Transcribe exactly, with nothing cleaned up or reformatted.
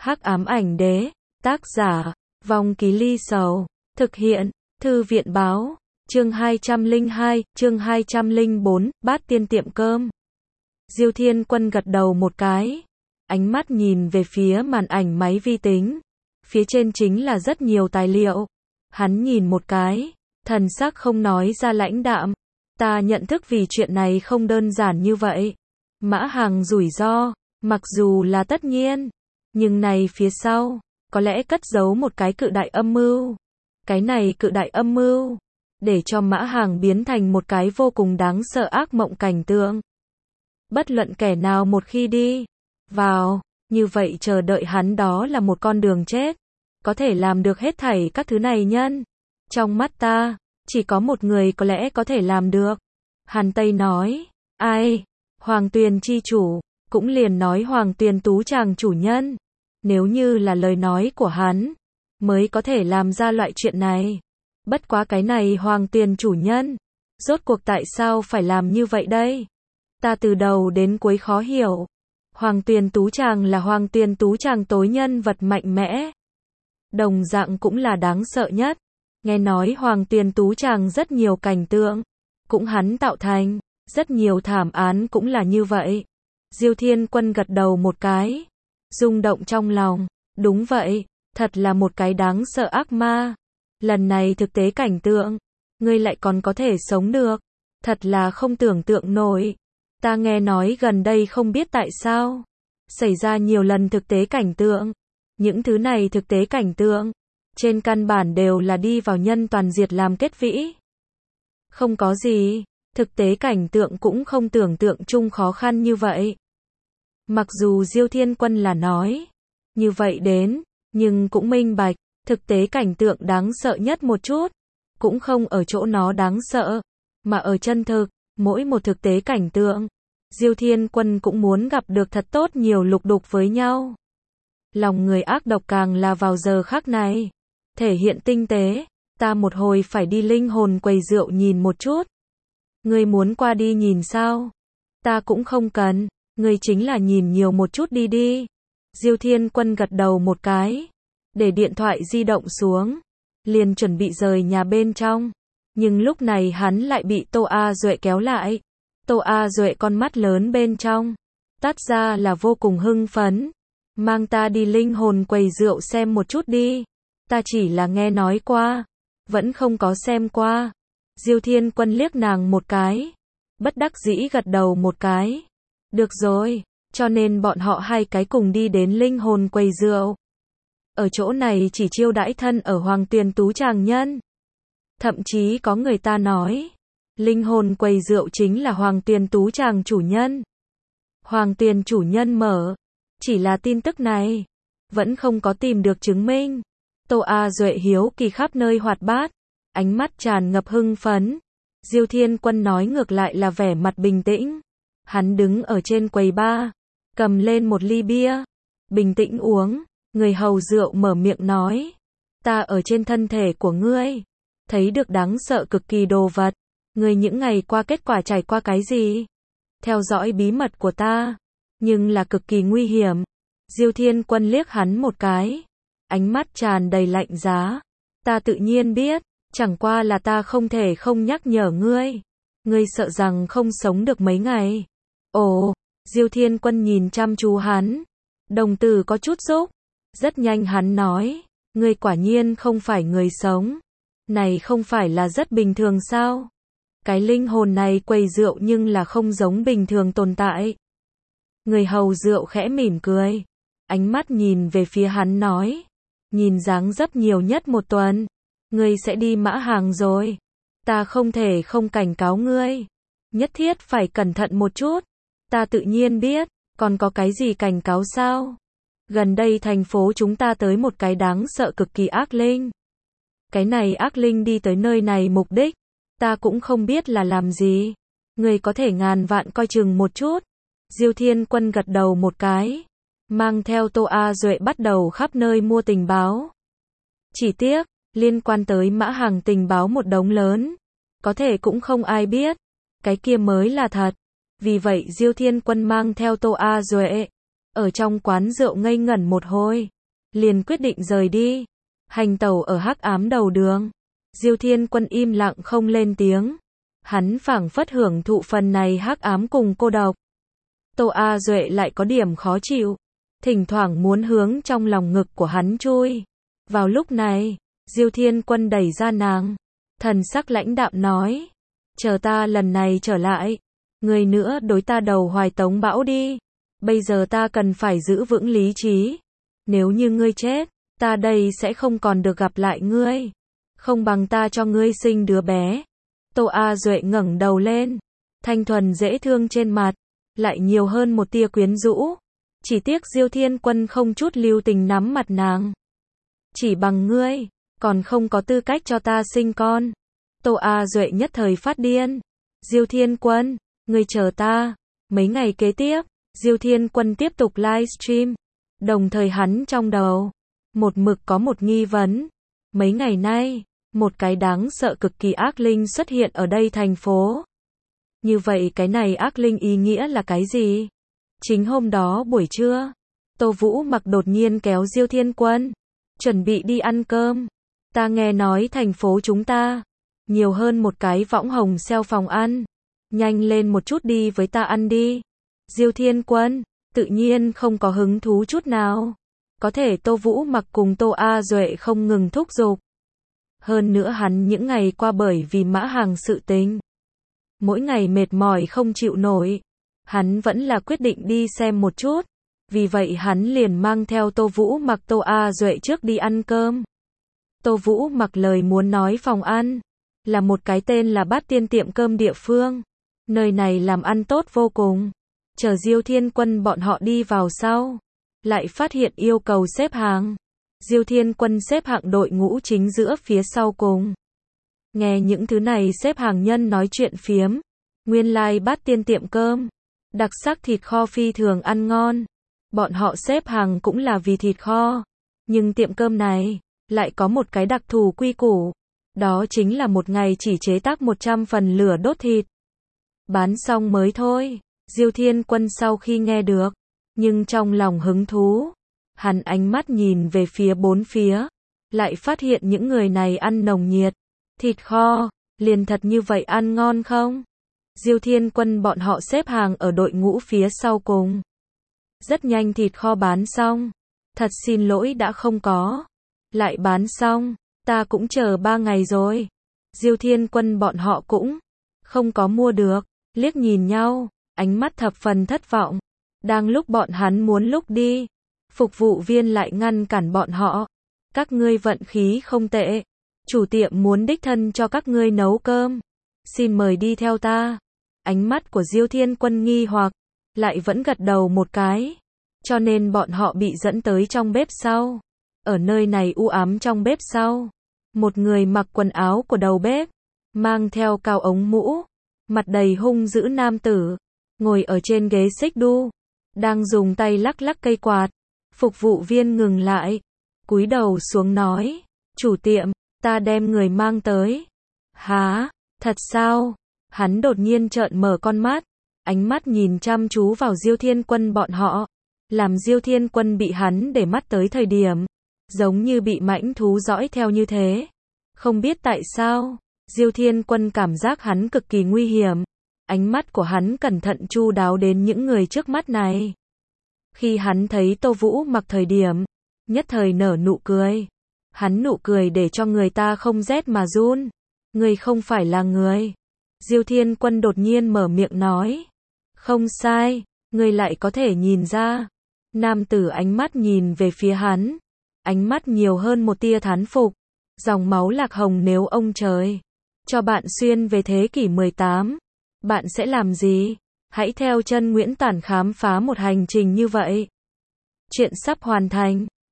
Hắc ám ảnh đế, tác giả, Vong Ký Ly Sầu, thực hiện, Thư viện báo, chương hai trăm lẻ hai, chương hai trăm lẻ bốn, bát tiên tiệm cơm. Diêu Thiên Quân gật đầu một cái, ánh mắt nhìn về phía màn ảnh máy vi tính, phía trên chính là rất nhiều tài liệu. Hắn nhìn một cái, thần sắc không nói ra lãnh đạm, ta nhận thức vì chuyện này không đơn giản như vậy. Mã Hằng rủi ro, mặc dù là tất nhiên, nhưng này phía sau, có lẽ cất giấu một cái cự đại âm mưu. Cái này cự đại âm mưu, để cho Mã Hằng biến thành một cái vô cùng đáng sợ ác mộng cảnh tượng. Bất luận kẻ nào một khi đi vào, như vậy chờ đợi hắn đó là một con đường chết. Có thể làm được hết thảy các thứ này nhân. Trong mắt ta, chỉ có một người có lẽ có thể làm được. Hàn Tây nói, ai? Hoàng Tuyền chi chủ, cũng liền nói Hoàng Tuyền Tú chàng chủ nhân. Nếu như là lời nói của hắn, mới có thể làm ra loại chuyện này. Bất quá cái này Hoàng Tuyền chủ nhân, rốt cuộc tại sao phải làm như vậy đây? Ta từ đầu đến cuối khó hiểu. Hoàng Tuyền Tú chàng là Hoàng Tuyền Tú chàng tối nhân vật mạnh mẽ. Đồng dạng cũng là đáng sợ nhất. Nghe nói Hoàng Tuyền Tú chàng rất nhiều cảnh tượng, cũng hắn tạo thành, rất nhiều thảm án cũng là như vậy. Diêu Thiên Quân gật đầu một cái, rung động trong lòng, đúng vậy, thật là một cái đáng sợ ác ma. Lần này thực tế cảnh tượng, ngươi lại còn có thể sống được, thật là không tưởng tượng nổi. Ta nghe nói gần đây không biết tại sao, xảy ra nhiều lần thực tế cảnh tượng. Những thứ này thực tế cảnh tượng, trên căn bản đều là đi vào nhân toàn diệt làm kết vĩ. Không có gì, thực tế cảnh tượng cũng không tưởng tượng chung khó khăn như vậy. Mặc dù Diêu Thiên Quân là nói như vậy đến, nhưng cũng minh bạch, thực tế cảnh tượng đáng sợ nhất một chút, cũng không ở chỗ nó đáng sợ, mà ở chân thực, mỗi một thực tế cảnh tượng, Diêu Thiên Quân cũng muốn gặp được thật tốt nhiều lục đục với nhau. Lòng người ác độc càng là vào giờ khắc này, thể hiện tinh tế, ta một hồi phải đi linh hồn quầy rượu nhìn một chút. Ngươi muốn qua đi nhìn sao? Ta cũng không cần, ngươi chính là nhìn nhiều một chút đi đi. Diêu Thiên Quân gật đầu một cái, để điện thoại di động xuống, liền chuẩn bị rời nhà bên trong. Nhưng lúc này hắn lại bị Tô A Duệ kéo lại. Tô A Duệ con mắt lớn bên trong, tát ra là vô cùng hưng phấn. Mang ta đi linh hồn quầy rượu xem một chút đi. Ta chỉ là nghe nói qua, vẫn không có xem qua. Diêu Thiên Quân liếc nàng một cái, bất đắc dĩ gật đầu một cái. Được rồi, cho nên bọn họ hai cái cùng đi đến linh hồn quầy rượu. Ở chỗ này chỉ chiêu đãi thân ở Hoàng Tuyền Tú chàng nhân. Thậm chí có người ta nói, linh hồn quầy rượu chính là Hoàng Tuyền Tú chàng chủ nhân. Hoàng Tuyền chủ nhân mở, chỉ là tin tức này, vẫn không có tìm được chứng minh. Tô A Duệ hiếu kỳ khắp nơi hoạt bát, ánh mắt tràn ngập hưng phấn. Diêu Thiên Quân nói ngược lại là vẻ mặt bình tĩnh. Hắn đứng ở trên quầy bar, cầm lên một ly bia, bình tĩnh uống. Người hầu rượu mở miệng nói, ta ở trên thân thể của ngươi, thấy được đáng sợ cực kỳ đồ vật. Ngươi những ngày qua kết quả trải qua cái gì? Theo dõi bí mật của ta, nhưng là cực kỳ nguy hiểm. Diêu Thiên Quân liếc hắn một cái, ánh mắt tràn đầy lạnh giá. Ta tự nhiên biết, chẳng qua là ta không thể không nhắc nhở ngươi. Ngươi sợ rằng không sống được mấy ngày. Ồ, Diêu Thiên Quân nhìn chăm chú hắn, đồng tử có chút rúc. Rất nhanh hắn nói, ngươi quả nhiên không phải người sống. Này không phải là rất bình thường sao? Cái linh hồn này quầy rượu nhưng là không giống bình thường tồn tại. Người hầu rượu khẽ mỉm cười, ánh mắt nhìn về phía hắn nói, nhìn dáng dấp nhiều nhất một tuần, ngươi sẽ đi Mã Hàng rồi. Ta không thể không cảnh cáo ngươi, nhất thiết phải cẩn thận một chút. Ta tự nhiên biết, còn có cái gì cảnh cáo sao? Gần đây thành phố chúng ta tới một cái đáng sợ cực kỳ ác linh. Cái này ác linh đi tới nơi này mục đích, ta cũng không biết là làm gì. Ngươi có thể ngàn vạn coi chừng một chút. Diêu Thiên Quân gật đầu một cái, mang theo Tô A Duệ bắt đầu khắp nơi mua tình báo. Chỉ tiếc, liên quan tới Mã Hằng tình báo một đống lớn, có thể cũng không ai biết, cái kia mới là thật. Vì vậy Diêu Thiên Quân mang theo Tô A Duệ, ở trong quán rượu ngây ngẩn một hồi, liền quyết định rời đi. Hành tẩu ở hắc ám đầu đường, Diêu Thiên Quân im lặng không lên tiếng. Hắn phảng phất hưởng thụ phần này hắc ám cùng cô độc. Tô A Duệ lại có điểm khó chịu, thỉnh thoảng muốn hướng trong lòng ngực của hắn chui. Vào lúc này, Diêu Thiên Quân đẩy ra nàng, thần sắc lãnh đạm nói, chờ ta lần này trở lại, người nữa đối ta đầu hoài tống bão đi. Bây giờ ta cần phải giữ vững lý trí. Nếu như ngươi chết, ta đây sẽ không còn được gặp lại ngươi. Không bằng ta cho ngươi sinh đứa bé. Tô A Duệ ngẩng đầu lên, thanh thuần dễ thương trên mặt, lại nhiều hơn một tia quyến rũ. Chỉ tiếc Diêu Thiên Quân không chút lưu tình nắm mặt nàng. Chỉ bằng ngươi, còn không có tư cách cho ta sinh con. Tô A Duệ nhất thời phát điên. Diêu Thiên Quân, ngươi chờ ta. Mấy ngày kế tiếp, Diêu Thiên Quân tiếp tục livestream. Đồng thời hắn trong đầu, một mực có một nghi vấn. Mấy ngày nay, một cái đáng sợ cực kỳ ác linh xuất hiện ở đây thành phố. Như vậy cái này ác linh ý nghĩa là cái gì? Chính hôm đó buổi trưa, Tô Vũ Mặc đột nhiên kéo Diêu Thiên Quân, chuẩn bị đi ăn cơm. Ta nghe nói thành phố chúng ta, nhiều hơn một cái võng hồng xeo phòng ăn. Nhanh lên một chút đi với ta ăn đi. Diêu Thiên Quân, tự nhiên không có hứng thú chút nào. Có thể Tô Vũ Mặc cùng Tô A Duệ không ngừng thúc giục. Hơn nữa hắn những ngày qua bởi vì mã hàng sự tình, mỗi ngày mệt mỏi không chịu nổi. Hắn vẫn là quyết định đi xem một chút. Vì vậy hắn liền mang theo Tô Vũ Mặc Tô A Duệ trước đi ăn cơm. Tô Vũ Mặc lời muốn nói phòng ăn, là một cái tên là Bát Tiên tiệm cơm địa phương. Nơi này làm ăn tốt vô cùng. Chờ Diêu Thiên Quân bọn họ đi vào sau, lại phát hiện yêu cầu xếp hàng. Diêu Thiên Quân xếp hạng đội ngũ chính giữa phía sau cùng. Nghe những thứ này xếp hàng nhân nói chuyện phiếm. Nguyên lai like Bát Tiên tiệm cơm, đặc sắc thịt kho phi thường ăn ngon. Bọn họ xếp hàng cũng là vì thịt kho. Nhưng tiệm cơm này, lại có một cái đặc thù quy củ. Đó chính là một ngày chỉ chế tác một trăm phần lửa đốt thịt. Bán xong mới thôi. Diêu Thiên Quân sau khi nghe được, nhưng trong lòng hứng thú, hắn ánh mắt nhìn về phía bốn phía, lại phát hiện những người này ăn nồng nhiệt. Thịt kho, liền thật như vậy ăn ngon không? Diêu Thiên Quân bọn họ xếp hàng ở đội ngũ phía sau cùng. Rất nhanh thịt kho bán xong. Thật xin lỗi đã không có. Lại bán xong, ta cũng chờ ba ngày rồi. Diêu Thiên Quân bọn họ cũng không có mua được. Liếc nhìn nhau, ánh mắt thập phần thất vọng. Đang lúc bọn hắn muốn lúc đi, phục vụ viên lại ngăn cản bọn họ. Các ngươi vận khí không tệ. Chủ tiệm muốn đích thân cho các ngươi nấu cơm. Xin mời đi theo ta. Ánh mắt của Diêu Thiên Quân nghi hoặc, lại vẫn gật đầu một cái. Cho nên bọn họ bị dẫn tới trong bếp sau. Ở nơi này u ám trong bếp sau, một người mặc quần áo của đầu bếp, mang theo cao ống mũ, mặt đầy hung dữ nam tử, ngồi ở trên ghế xích đu, đang dùng tay lắc lắc cây quạt. Phục vụ viên ngừng lại, cúi đầu xuống nói, chủ tiệm, ta đem người mang tới. Hả, thật sao? Hắn đột nhiên trợn mở con mắt, ánh mắt nhìn chăm chú vào Diêu Thiên Quân bọn họ, làm Diêu Thiên Quân bị hắn để mắt tới thời điểm, giống như bị mãnh thú dõi theo như thế. Không biết tại sao, Diêu Thiên Quân cảm giác hắn cực kỳ nguy hiểm. Ánh mắt của hắn cẩn thận chu đáo đến những người trước mắt này. Khi hắn thấy Tô Vũ Mặc thời điểm, nhất thời nở nụ cười. Hắn nụ cười để cho người ta không rét mà run. Người không phải là người. Diêu Thiên Quân đột nhiên mở miệng nói. Không sai, người lại có thể nhìn ra. Nam tử ánh mắt nhìn về phía hắn. Ánh mắt nhiều hơn một tia thán phục. Dòng máu lạc hồng nếu ông trời cho bạn xuyên về thế kỷ mười tám, bạn sẽ làm gì? Hãy theo chân Nguyễn Tản khám phá một hành trình như vậy. Chuyện sắp hoàn thành.